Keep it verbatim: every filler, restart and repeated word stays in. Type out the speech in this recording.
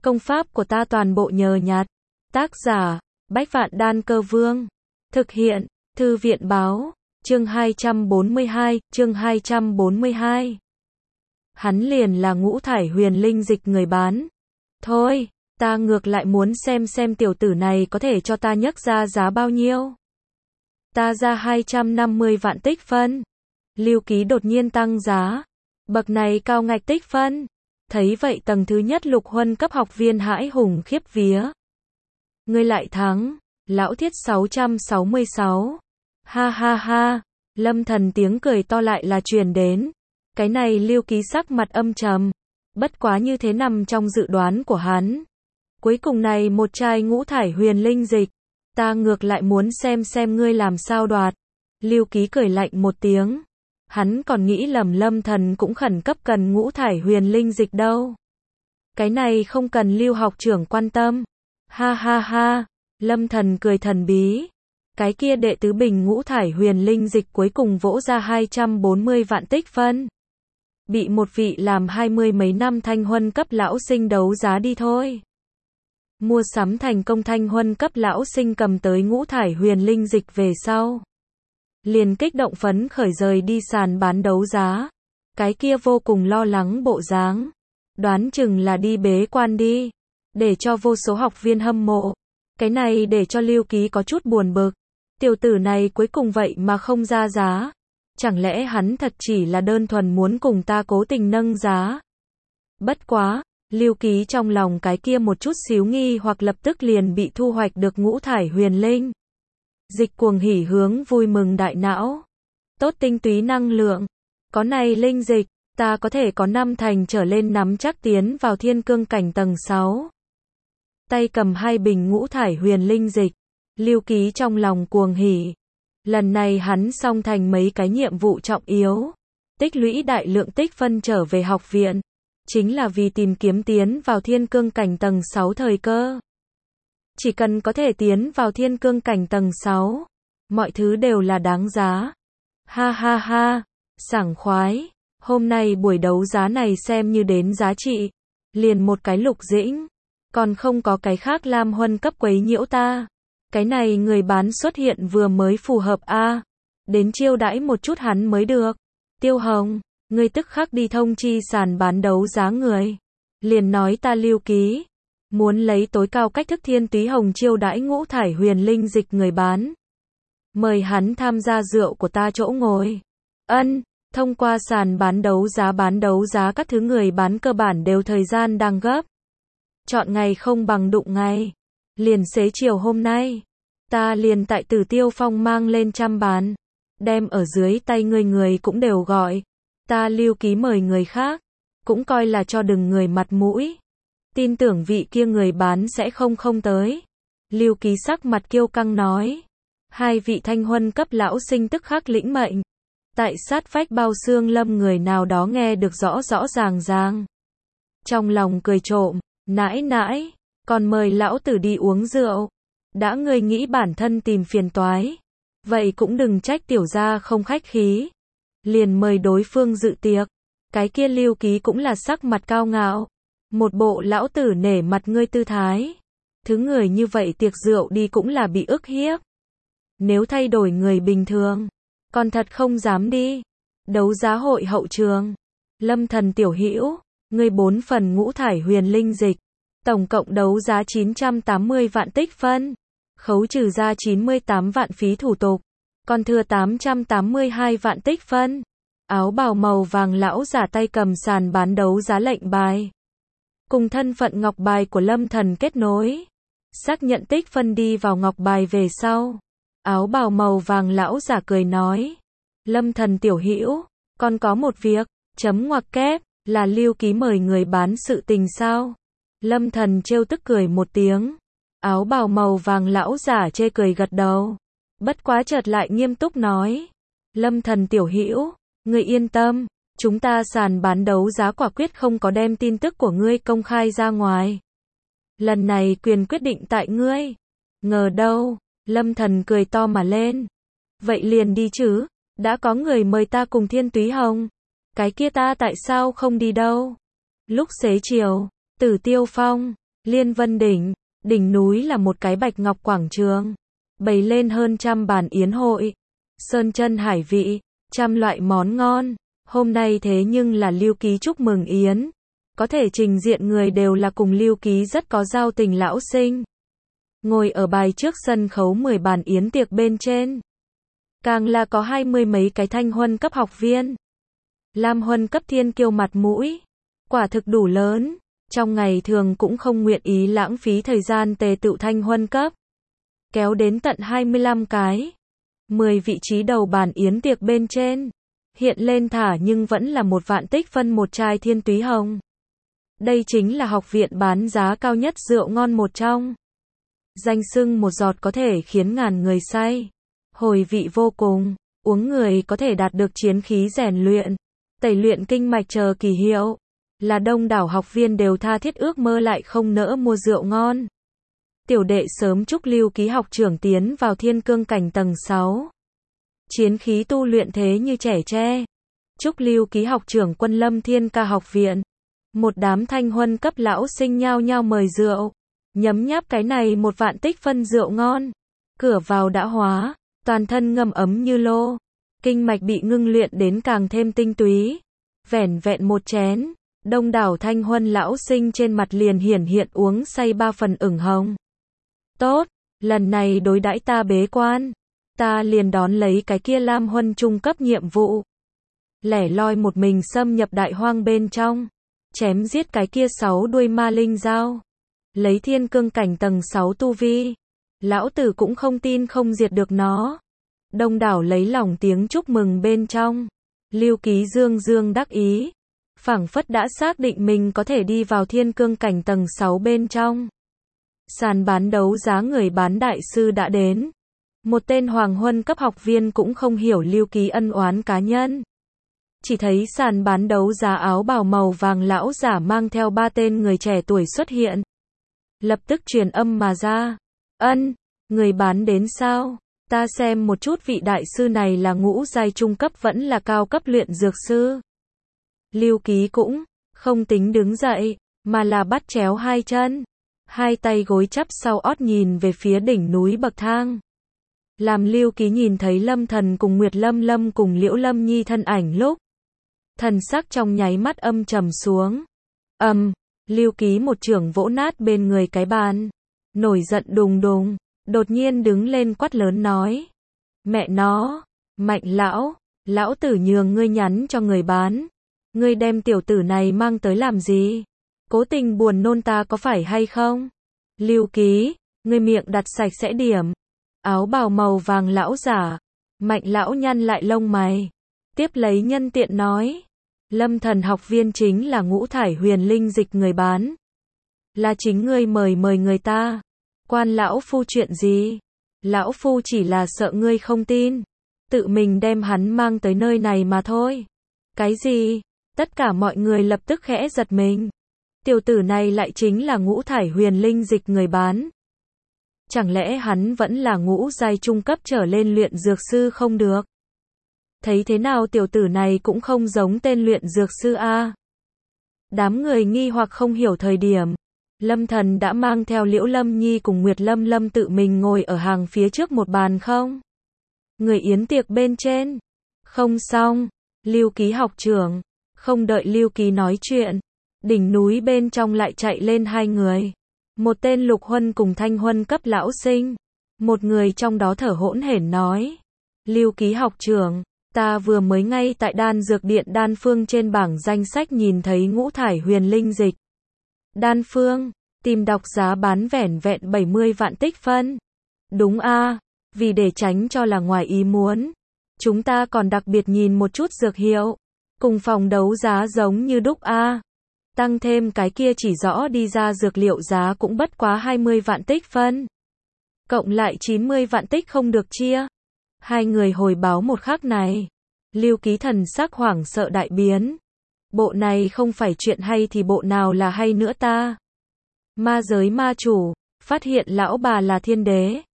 Công pháp của ta toàn bộ nhờ nhặt. Tác giả, Bách Vạn Đan Cơ Vương. Thực hiện, Thư viện Báo. Chương hai trăm bốn mươi hai, chương hai trăm bốn mươi hai. Hắn liền là ngũ thải huyền linh dịch người bán. Thôi, ta ngược lại muốn xem xem tiểu tử này có thể cho ta nhấc ra giá bao nhiêu. Ta ra hai trăm năm mươi vạn tích phân. Lưu Ký đột nhiên tăng giá. Bậc này cao ngạch tích phân. Thấy vậy tầng thứ nhất lục huân cấp học viên hãi hùng khiếp vía. Ngươi lại thắng. Lão Thiết sáu trăm sáu mươi sáu. Ha ha ha. Lâm Thần tiếng cười to lại là truyền đến. Cái này Lưu Ký sắc mặt âm trầm. Bất quá như thế nằm trong dự đoán của hắn. Cuối cùng này một chai ngũ thải huyền linh dịch. Ta ngược lại muốn xem xem ngươi làm sao đoạt. Lưu Ký cười lạnh một tiếng. Hắn còn nghĩ lầm Lâm Thần cũng khẩn cấp cần ngũ thải huyền linh dịch đâu. Cái này không cần Lưu học trưởng quan tâm. Ha ha ha. Lâm Thần cười thần bí. Cái kia đệ tứ bình ngũ thải huyền linh dịch cuối cùng vỗ ra hai trăm bốn mươi vạn tích phân. Bị một vị làm hai mươi mấy năm thanh huân cấp lão sinh đấu giá đi thôi. Mua sắm thành công thanh huân cấp lão sinh cầm tới ngũ thải huyền linh dịch về sau. Liền kích động phấn khởi rời đi sàn bán đấu giá. Cái kia vô cùng lo lắng bộ dáng. Đoán chừng là đi bế quan đi. Để cho vô số học viên hâm mộ. Cái này để cho Lưu Ký có chút buồn bực. Tiểu tử này cuối cùng vậy mà không ra giá. Chẳng lẽ hắn thật chỉ là đơn thuần muốn cùng ta cố tình nâng giá? Bất quá, Lưu Ký trong lòng cái kia một chút xíu nghi hoặc lập tức liền bị thu hoạch được ngũ thải huyền linh. Dịch cuồng hỉ hướng vui mừng đại não. Tốt tinh túy năng lượng. Có này linh dịch, ta có thể có năm thành trở lên nắm chắc tiến vào thiên cương cảnh tầng sáu. Tay cầm hai bình ngũ thải huyền linh dịch. Lưu Ký trong lòng cuồng hỉ. Lần này hắn xong thành mấy cái nhiệm vụ trọng yếu. Tích lũy đại lượng tích phân trở về học viện. Chính là vì tìm kiếm tiến vào thiên cương cảnh tầng sáu thời cơ. Chỉ cần có thể tiến vào thiên cương cảnh tầng sáu. Mọi thứ đều là đáng giá. Ha ha ha. Sảng khoái. Hôm nay buổi đấu giá này xem như đến giá trị. Liền một cái Lục Dĩnh. Còn không có cái khác lam huân cấp quấy nhiễu ta. Cái này người bán xuất hiện vừa mới phù hợp a à. Đến chiêu đãi một chút hắn mới được. Tiêu Hồng, ngươi tức khắc đi thông chi sàn bán đấu giá người. Liền nói ta Lưu Ký. Muốn lấy tối cao cách thức thiên túy hồng chiêu đãi ngũ thải huyền linh dịch người bán. Mời hắn tham gia rượu của ta chỗ ngồi. Ân, thông qua sàn bán đấu giá bán đấu giá các thứ người bán cơ bản đều thời gian đang gấp. Chọn ngày không bằng đụng ngày. Liền xế chiều hôm nay. Ta liền tại Tử Tiêu Phong mang lên trăm bán. Đem ở dưới tay người người cũng đều gọi. Ta Lưu Ký mời người khác. Cũng coi là cho đừng người mặt mũi. Tin tưởng vị kia người bán sẽ không không tới. Lưu Ký sắc mặt kiêu căng nói. Hai vị thanh huân cấp lão sinh tức khắc lĩnh mệnh. Tại sát vách bao xương lâm người nào đó nghe được rõ rõ ràng ràng. Trong lòng cười trộm. Nãi nãi. Còn mời lão tử đi uống rượu. Đã ngươi nghĩ bản thân tìm phiền toái. Vậy cũng đừng trách tiểu gia không khách khí. Liền mời đối phương dự tiệc. Cái kia Lưu Ký cũng là sắc mặt cao ngạo. Một bộ lão tử nể mặt ngươi tư thái. Thứ người như vậy tiệc rượu đi cũng là bị ức hiếp. Nếu thay đổi người bình thường. Còn thật không dám đi. Đấu giá hội hậu trường. Lâm Thần tiểu hữu. Ngươi bốn phần ngũ thải huyền linh dịch. Tổng cộng đấu giá chín trăm tám mươi vạn tích phân. Khấu trừ ra chín mươi tám vạn phí thủ tục. Còn thừa tám trăm tám mươi hai vạn tích phân. Áo bào màu vàng lão giả tay cầm sàn bán đấu giá lệnh bài. Cùng thân phận ngọc bài của Lâm Thần kết nối. Xác nhận tích phân đi vào ngọc bài về sau. Áo bào màu vàng lão giả cười nói. Lâm Thần tiểu hữu, còn có một việc, chấm ngoặc kép, là Lưu Ký mời người bán sự tình sao? Lâm Thần trêu tức cười một tiếng. Áo bào màu vàng lão giả chê cười gật đầu. Bất quá chợt lại nghiêm túc nói. Lâm Thần tiểu hữu, ngươi yên tâm, chúng ta sàn bán đấu giá quả quyết không có đem tin tức của ngươi công khai ra ngoài. Lần này quyền quyết định tại ngươi. Ngờ đâu, Lâm Thần cười to mà lên. Vậy liền đi chứ, đã có người mời ta cùng Thiên Túy Hồng. Cái kia ta tại sao không đi đâu? Lúc xế chiều, Tử Tiêu Phong, Liên Vân đỉnh, đỉnh núi là một cái bạch ngọc quảng trường, bày lên hơn trăm bàn yến hội, sơn chân hải vị, trăm loại món ngon. Hôm nay thế nhưng là Lưu Ký chúc mừng yến, có thể trình diện người đều là cùng Lưu Ký rất có giao tình lão sinh. Ngồi ở bài trước sân khấu mười bàn yến tiệc bên trên, càng là có hai mươi mấy cái thanh huân cấp học viên. Lam huân cấp thiên kiêu mặt mũi, quả thực đủ lớn, trong ngày thường cũng không nguyện ý lãng phí thời gian tề tựu thanh huân cấp. Kéo đến tận hai mươi lăm cái, mười vị trí đầu bàn yến tiệc bên trên, hiện lên thả nhưng vẫn là một vạn tích phân một chai thiên túy hồng. Đây chính là học viện bán giá cao nhất rượu ngon một trong. Danh xưng một giọt có thể khiến ngàn người say, hồi vị vô cùng, uống người có thể đạt được chiến khí rèn luyện, tẩy luyện kinh mạch chờ kỳ hiệu, là đông đảo học viên đều tha thiết ước mơ lại không nỡ mua rượu ngon. Tiểu đệ sớm chúc Lưu Ký học trưởng tiến vào thiên cương cảnh tầng sáu. Chiến khí tu luyện thế như trẻ tre. Chúc Lưu Ký học trưởng Quân Lâm Thiên Ca học viện. Một đám thanh huân cấp lão sinh nhao nhao mời rượu, nhấm nháp cái này một vạn tích phân rượu ngon. Cửa vào đã hóa, toàn thân ngâm ấm như lô, kinh mạch bị ngưng luyện đến càng thêm tinh túy. Vẻn vẹn một chén, đông đảo thanh huân lão sinh trên mặt liền hiển hiện uống say ba phần ửng hồng. Tốt, lần này đối đãi ta bế quan, ta liền đón lấy cái kia Lam huân trung cấp nhiệm vụ. Lẻ loi một mình xâm nhập đại hoang bên trong, chém giết cái kia sáu đuôi ma linh dao, lấy thiên cương cảnh tầng sáu tu vi, lão tử cũng không tin không diệt được nó. Đông đảo lấy lòng tiếng chúc mừng bên trong, Lưu Ký dương dương đắc ý, phảng phất đã xác định mình có thể đi vào thiên cương cảnh tầng sáu bên trong. Sàn bán đấu giá người bán đại sư đã đến. Một tên hoàng huân cấp học viên cũng không hiểu Lưu Ký ân oán cá nhân. Chỉ thấy sàn bán đấu giá áo bào màu vàng lão giả mang theo ba tên người trẻ tuổi xuất hiện. Lập tức truyền âm mà ra. Ân, người bán đến sao? Ta xem một chút vị đại sư này là ngũ giai trung cấp vẫn là cao cấp luyện dược sư. Lưu Ký cũng không tính đứng dậy, mà là bắt chéo hai chân, hai tay gối chắp sau ót nhìn về phía đỉnh núi bậc thang. Làm Lưu Ký nhìn thấy Lâm Thần cùng Nguyệt Lâm Lâm cùng Liễu Lâm Nhi thân ảnh lúc, thần sắc trong nháy mắt âm trầm xuống. Ầm, um, Lưu Ký một chưởng vỗ nát bên người cái bàn, nổi giận đùng đùng, đột nhiên đứng lên quát lớn nói: "Mẹ nó, Mạnh lão, lão tử nhường ngươi nhắn cho người bán, ngươi đem tiểu tử này mang tới làm gì? Cố tình buồn nôn ta có phải hay không? Lưu Ký, ngươi miệng đặt sạch sẽ điểm." Áo bào màu vàng lão giả, Mạnh lão nhăn lại lông mày, tiếp lấy nhân tiện nói: "Lâm Thần học viên chính là Ngũ Thải Huyền Linh dịch người bán, là chính ngươi mời mời người ta, quan lão phu chuyện gì? Lão phu chỉ là sợ ngươi không tin, tự mình đem hắn mang tới nơi này mà thôi." Cái gì? Tất cả mọi người lập tức khẽ giật mình. Tiểu tử này lại chính là Ngũ Thải Huyền Linh dịch người bán. Chẳng lẽ hắn vẫn là ngũ giai trung cấp trở lên luyện dược sư không được? Thấy thế nào tiểu tử này cũng không giống tên luyện dược sư a. Đám người nghi hoặc không hiểu thời điểm, Lâm Thần đã mang theo Liễu Lâm Nhi cùng Nguyệt Lâm Lâm tự mình ngồi ở hàng phía trước một bàn không. Người yến tiệc bên trên. Không xong, Lưu Ký học trưởng, không đợi Lưu Ký nói chuyện, đỉnh núi bên trong lại chạy lên hai người. Một tên lục huân cùng thanh huân cấp lão sinh. Một người trong đó thở hỗn hển nói: "Lưu Ký học trưởng, ta vừa mới ngay tại đan dược điện đan phương trên bảng danh sách nhìn thấy Ngũ Thải Huyền Linh dịch. Đan phương, tìm đọc giá bán vẻn vẹn bảy mươi vạn tích phân." Đúng a, vì để tránh cho là ngoài ý muốn, chúng ta còn đặc biệt nhìn một chút dược hiệu, cùng phòng đấu giá giống như đúc a. Tăng thêm cái kia chỉ rõ đi ra dược liệu giá cũng bất quá hai mươi vạn tích phân. Cộng lại chín mươi vạn tích không được chia. Hai người hồi báo một khắc này, Lưu Ký thần sắc hoảng sợ đại biến. Bộ này không phải chuyện hay thì bộ nào là hay nữa ta? Ma giới ma chủ, phát hiện lão bà là thiên đế.